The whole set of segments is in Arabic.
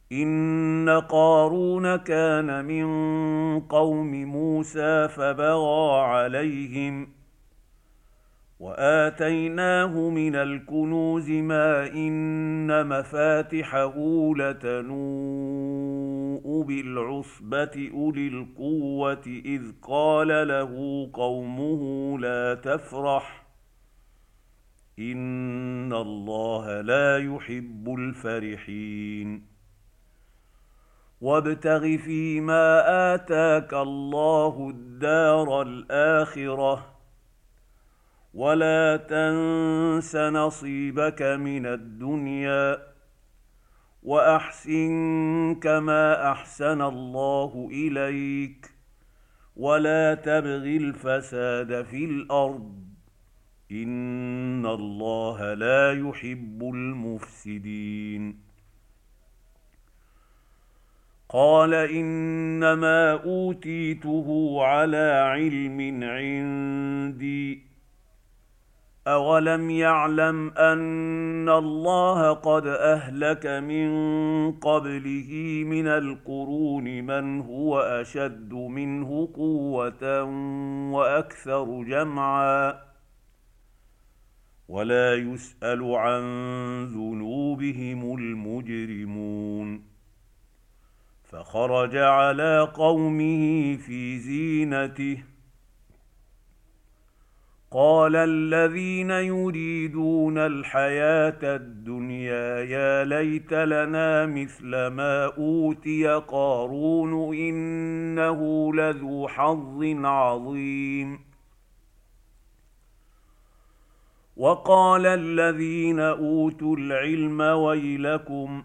إن قارون كان من قوم موسى فبغى عليهم وآتيناه من الكنوز ما إن مفاتحه لتنوء بالعصبة أولي القوة إذ قال له قومه لا تفرح إن الله لا يحب الفرحين وابتغ فيما آتاك الله الدار الآخرة ولا تنس نصيبك من الدنيا وأحسن كما أحسن الله إليك ولا تبغ الفساد في الأرض إن الله لا يحب المفسدين قال إنما أوتيته على علم عندي أولم يعلم أن الله قد أهلك من قبله من القرون من هو أشد منه قوة وأكثر جمعا ولا يسأل عن ذنوبهم المجرمون فخرج على قومه في زينته قال الذين يريدون الحياة الدنيا يا ليت لنا مثل ما أوتي قارون إنه لذو حظ عظيم وقال الذين أوتوا العلم ويلكم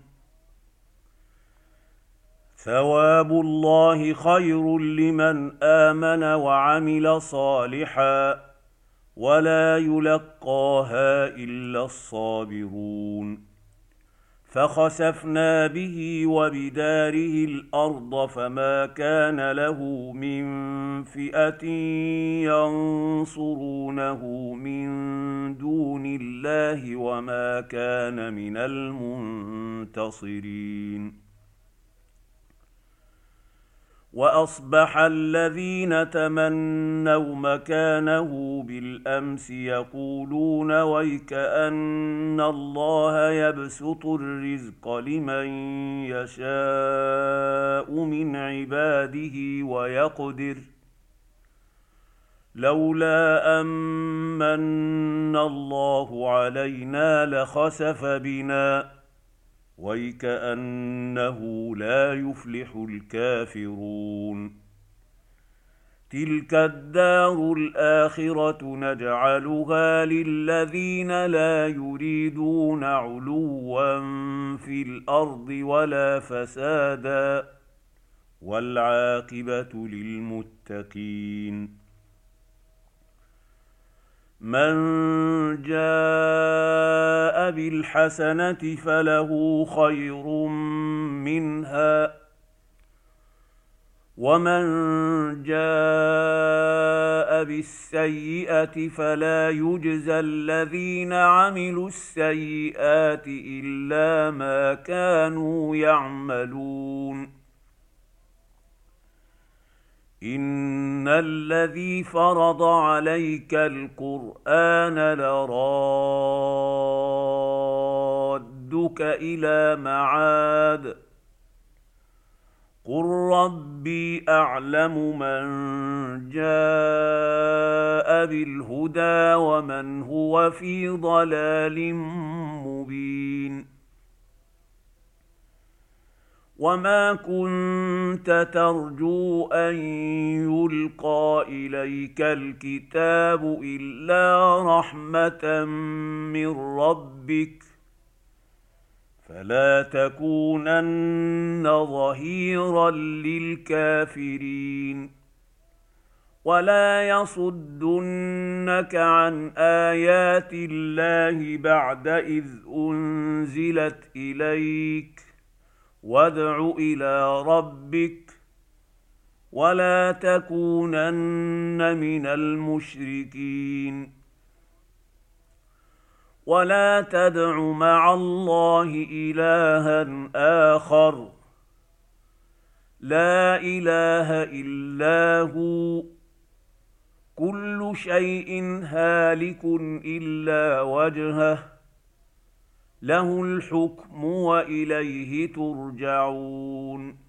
ثواب الله خير لمن آمن وعمل صالحا ولا يلقاها إلا الصابرون فخسفنا به وبداره الأرض فما كان له من فئة ينصرونه من دون الله وما كان من المنتصرين وأصبح الذين تمنوا مكانه بالأمس يقولون ويكأن الله يبسط الرزق لمن يشاء من عباده ويقدر لولا أمن الله علينا لخسف بنا ويكأنه لا يفلح الكافرون تلك الدار الآخرة نجعلها للذين لا يريدون علوا في الأرض ولا فسادا والعاقبة للمتقين من جاء بالحسنة فله خير منها ومن جاء بالسيئة فلا يجزى الذين عملوا السيئات إلا ما كانوا يعملون إن الذي فرض عليك القرآن لرادك إلى معاد قل ربي أعلم من جاء بالهدى ومن هو في ضلال مبين وما كنت ترجو أن يلقى إليك الكتاب إلا رحمة من ربك فلا تكونن ظهيرا للكافرين ولا يصدنك عن آيات الله بعد إذ أنزلت إليك وادع إلى ربك ولا تكونن من المشركين ولا تدع مع الله إلها آخر لا إله إلا هو كل شيء هالك إلا وجهه له الحكم وإليه ترجعون